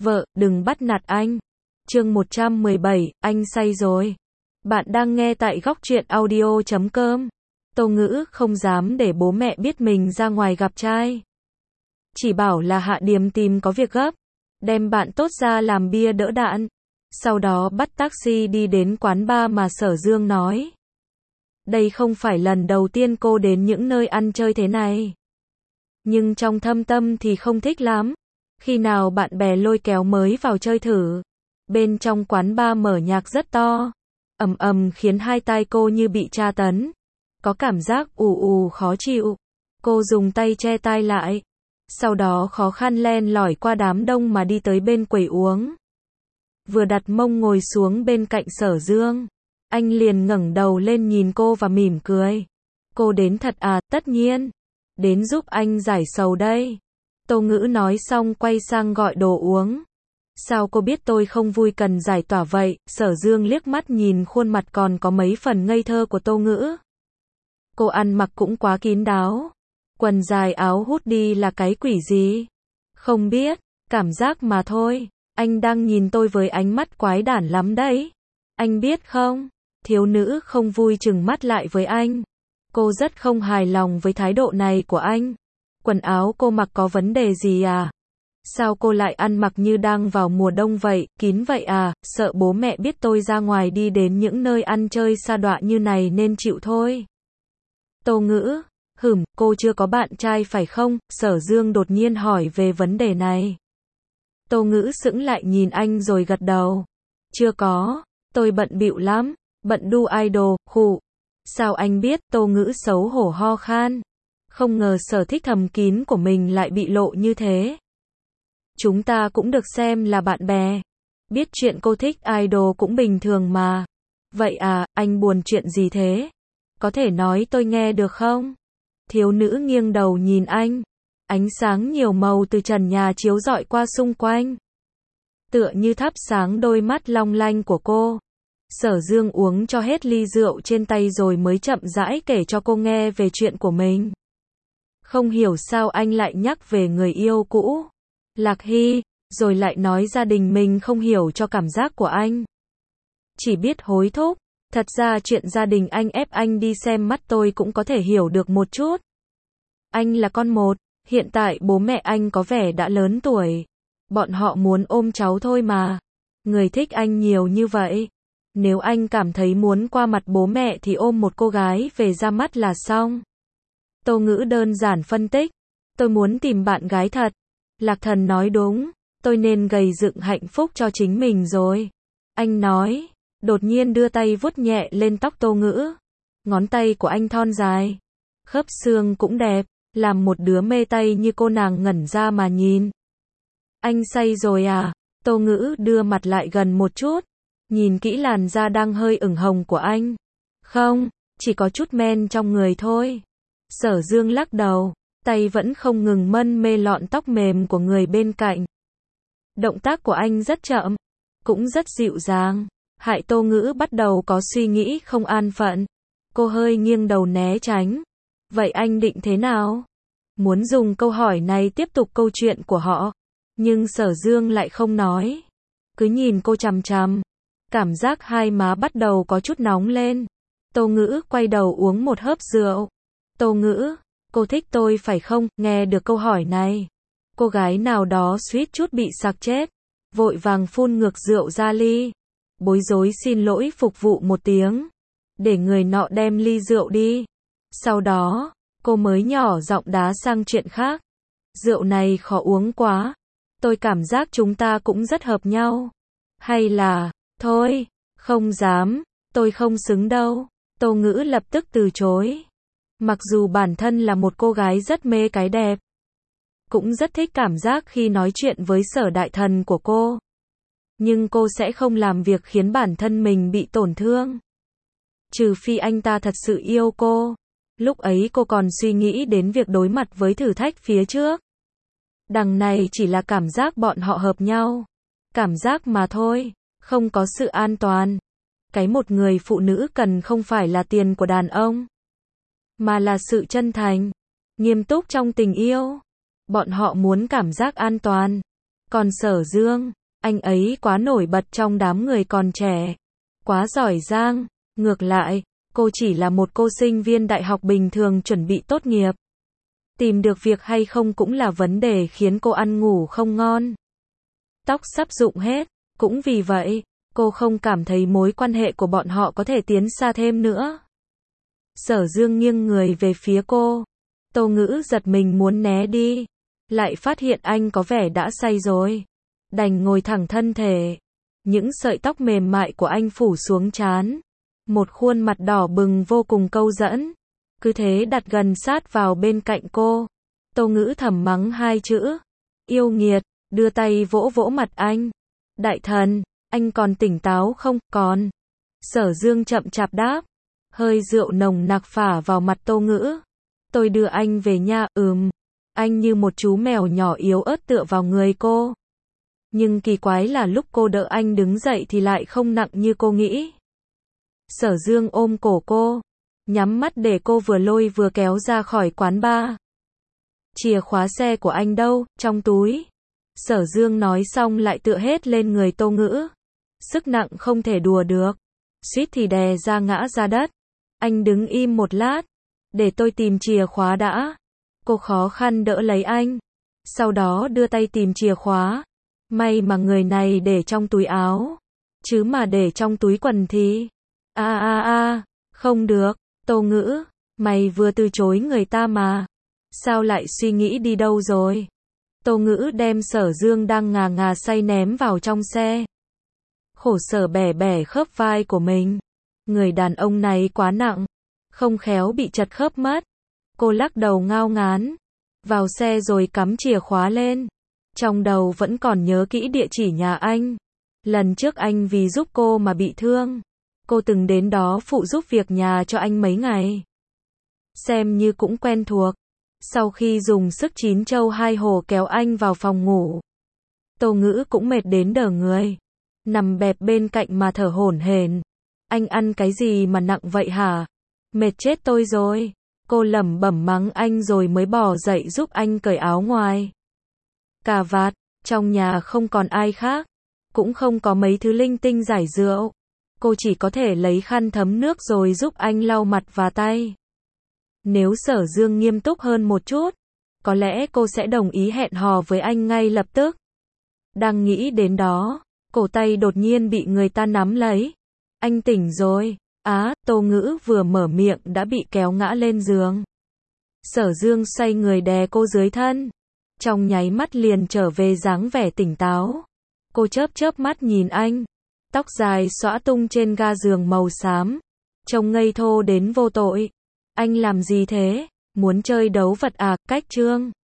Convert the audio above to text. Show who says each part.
Speaker 1: Vợ, đừng bắt nạt anh. Chương 117, anh say rồi. Bạn đang nghe tại góc truyện audio.com. Tô Ngữ không dám để bố mẹ biết mình ra ngoài gặp trai. Chỉ bảo là Hạ Điềm tìm có việc gấp, đem bạn tốt ra làm bia đỡ đạn. Sau đó bắt taxi đi đến quán bar mà Sở Dương nói. Đây không phải lần đầu tiên cô đến những nơi ăn chơi thế này. Nhưng trong thâm tâm thì không thích lắm. Khi nào bạn bè lôi kéo mới vào chơi thử. Bên trong quán bar mở nhạc rất to, ầm ầm khiến hai tai cô như bị tra tấn. Có cảm giác ù ù khó chịu. Cô dùng tay che tai lại. Sau đó khó khăn len lỏi qua đám đông mà đi tới bên quầy uống. Vừa đặt mông ngồi xuống bên cạnh Sở Dương, anh liền ngẩng đầu lên nhìn cô và mỉm cười. Cô đến thật à? Tất nhiên. Đến giúp anh giải sầu đây. Tô Ngữ nói xong quay sang gọi đồ uống. Sao cô biết tôi không vui cần giải tỏa vậy? Sở Dương liếc mắt nhìn khuôn mặt còn có mấy phần ngây thơ của Tô Ngữ. Cô ăn mặc cũng quá kín đáo. Quần dài áo hút đi là cái quỷ gì? Không biết, cảm giác mà thôi. Anh đang nhìn tôi với ánh mắt quái đản lắm đấy. Anh biết không? Thiếu nữ không vui trừng mắt lại với anh. Cô rất không hài lòng với thái độ này của anh. Quần áo cô mặc có vấn đề gì à? Sao cô lại ăn mặc như đang vào mùa đông vậy, kín vậy à? Sợ bố mẹ biết tôi ra ngoài đi đến những nơi ăn chơi sa đọa như này nên chịu thôi. Tô Ngữ, cô chưa có bạn trai phải không? Sở Dương đột nhiên hỏi về vấn đề này. Tô Ngữ sững lại nhìn anh rồi gật đầu. Chưa có, tôi bận bịu lắm, bận đu idol, khụ. Sao anh biết? Tô Ngữ xấu hổ ho khan. Không ngờ sở thích thầm kín của mình lại bị lộ như thế. Chúng ta cũng được xem là bạn bè. Biết chuyện cô thích idol cũng bình thường mà. Vậy à, anh buồn chuyện gì thế? Có thể nói tôi nghe được không? Thiếu nữ nghiêng đầu nhìn anh. Ánh sáng nhiều màu từ trần nhà chiếu rọi qua xung quanh. Tựa như thắp sáng đôi mắt long lanh của cô. Sở Dương uống cho hết ly rượu trên tay rồi mới chậm rãi kể cho cô nghe về chuyện của mình. Không hiểu sao anh lại nhắc về người yêu cũ, Lạc Hy, rồi lại nói gia đình mình không hiểu cho cảm giác của anh. Chỉ biết hối thúc, thật ra chuyện gia đình anh ép anh đi xem mắt tôi cũng có thể hiểu được một chút. Anh là con một, hiện tại bố mẹ anh có vẻ đã lớn tuổi. Bọn họ muốn ôm cháu thôi mà. Người thích anh nhiều như vậy. Nếu anh cảm thấy muốn qua mặt bố mẹ thì ôm một cô gái về ra mắt là xong. Tô Ngữ đơn giản phân tích. Tôi muốn tìm bạn gái thật. Lạc Thần nói đúng. Tôi nên gầy dựng hạnh phúc cho chính mình rồi. Anh nói. Đột nhiên đưa tay vuốt nhẹ lên tóc Tô Ngữ. Ngón tay của anh thon dài. Khớp xương cũng đẹp. Làm một đứa mê tay như cô nàng ngẩn ra mà nhìn. Anh say rồi à? Tô Ngữ đưa mặt lại gần một chút. Nhìn kỹ làn da đang hơi ửng hồng của anh. Không, chỉ có chút men trong người thôi. Sở Dương lắc đầu, tay vẫn không ngừng mân mê lọn tóc mềm của người bên cạnh. Động tác của anh rất chậm, cũng rất dịu dàng. Hại Tô Ngữ bắt đầu có suy nghĩ không an phận. Cô hơi nghiêng đầu né tránh. Vậy anh định thế nào? Muốn dùng câu hỏi này tiếp tục câu chuyện của họ. Nhưng Sở Dương lại không nói. Cứ nhìn cô chằm chằm. Cảm giác hai má bắt đầu có chút nóng lên. Tô Ngữ quay đầu uống một hớp rượu. Tô Ngữ, cô thích tôi phải không? Nghe được câu hỏi này, cô gái nào đó suýt chút bị sặc chết. Vội vàng phun ngược rượu ra ly. Bối rối xin lỗi phục vụ một tiếng. Để người nọ đem ly rượu đi. Sau đó, cô mới nhỏ giọng đá sang chuyện khác. Rượu này khó uống quá. Tôi cảm giác chúng ta cũng rất hợp nhau. Hay là, thôi, không dám, tôi không xứng đâu. Tô Ngữ lập tức từ chối. Mặc dù bản thân là một cô gái rất mê cái đẹp. Cũng rất thích cảm giác khi nói chuyện với Sở Đại Thần của cô. Nhưng cô sẽ không làm việc khiến bản thân mình bị tổn thương. Trừ phi anh ta thật sự yêu cô. Lúc ấy cô còn suy nghĩ đến việc đối mặt với thử thách phía trước. Đằng này chỉ là cảm giác bọn họ hợp nhau. Cảm giác mà thôi, không có sự an toàn. Cái một người phụ nữ cần không phải là tiền của đàn ông, mà là sự chân thành, nghiêm túc trong tình yêu. Bọn họ muốn cảm giác an toàn. Còn Sở Dương, anh ấy quá nổi bật trong đám người còn trẻ, quá giỏi giang. Ngược lại, cô chỉ là một cô sinh viên đại học bình thường chuẩn bị tốt nghiệp. Tìm được việc hay không cũng là vấn đề khiến cô ăn ngủ không ngon. Tóc sắp rụng hết, cũng vì vậy, cô không cảm thấy mối quan hệ của bọn họ có thể tiến xa thêm nữa. Sở Dương nghiêng người về phía cô. Tô Ngữ giật mình muốn né đi, lại phát hiện anh có vẻ đã say rồi. Đành ngồi thẳng thân thể. Những sợi tóc mềm mại của anh phủ xuống trán. Một khuôn mặt đỏ bừng vô cùng câu dẫn. Cứ thế đặt gần sát vào bên cạnh cô. Tô Ngữ thầm mắng hai chữ. Yêu nghiệt, đưa tay vỗ vỗ mặt anh. Đại thần, anh còn tỉnh táo không? Còn. Sở Dương chậm chạp đáp. Hơi rượu nồng nặc phả vào mặt Tô Ngữ. Tôi đưa anh về nhà, Anh như một chú mèo nhỏ yếu ớt tựa vào người cô. Nhưng kỳ quái là lúc cô đỡ anh đứng dậy thì lại không nặng như cô nghĩ. Sở Dương ôm cổ cô, nhắm mắt để cô vừa lôi vừa kéo ra khỏi quán bar. Chìa khóa xe của anh đâu? Trong túi. Sở Dương nói xong lại tựa hết lên người Tô Ngữ. Sức nặng không thể đùa được. Suýt thì đè ra ngã ra đất. Anh đứng im một lát. Để tôi tìm chìa khóa đã. Cô khó khăn đỡ lấy anh. Sau đó đưa tay tìm chìa khóa. May mà người này để trong túi áo. Chứ mà để trong túi quần thì... Không được. Tô Ngữ, mày vừa từ chối người ta mà. Sao lại suy nghĩ đi đâu rồi? Tô Ngữ đem Sở Dương đang ngà ngà say ném vào trong xe. Khổ sở bẻ bẻ khớp vai của mình. Người đàn ông này quá nặng. Không khéo bị chật khớp mất. Cô lắc đầu ngao ngán. Vào xe rồi cắm chìa khóa lên. Trong đầu vẫn còn nhớ kỹ địa chỉ nhà anh. Lần trước anh vì giúp cô mà bị thương. Cô từng đến đó phụ giúp việc nhà cho anh mấy ngày. Xem như cũng quen thuộc. Sau khi dùng sức chín châu hai hổ kéo anh vào phòng ngủ. Tô Ngữ cũng mệt đến đờ người. Nằm bẹp bên cạnh mà thở hổn hển. Anh ăn cái gì mà nặng vậy hả? Mệt chết tôi rồi. Cô lẩm bẩm mắng anh rồi mới bỏ dậy giúp anh cởi áo ngoài. Cà vạt, trong nhà không còn ai khác. Cũng không có mấy thứ linh tinh giải rượu. Cô chỉ có thể lấy khăn thấm nước rồi giúp anh lau mặt và tay. Nếu Sở Dương nghiêm túc hơn một chút, có lẽ cô sẽ đồng ý hẹn hò với anh ngay lập tức. Đang nghĩ đến đó, cổ tay đột nhiên bị người ta nắm lấy. Anh tỉnh rồi. Tô Ngữ vừa mở miệng đã bị kéo ngã lên giường. Sở Dương xoay người đè cô dưới thân. Trong nháy mắt liền trở về dáng vẻ tỉnh táo. Cô chớp chớp mắt nhìn anh. Tóc dài xõa tung trên ga giường màu xám. Trông ngây thô đến vô tội. Anh làm gì thế? Muốn chơi đấu vật à? Cách chương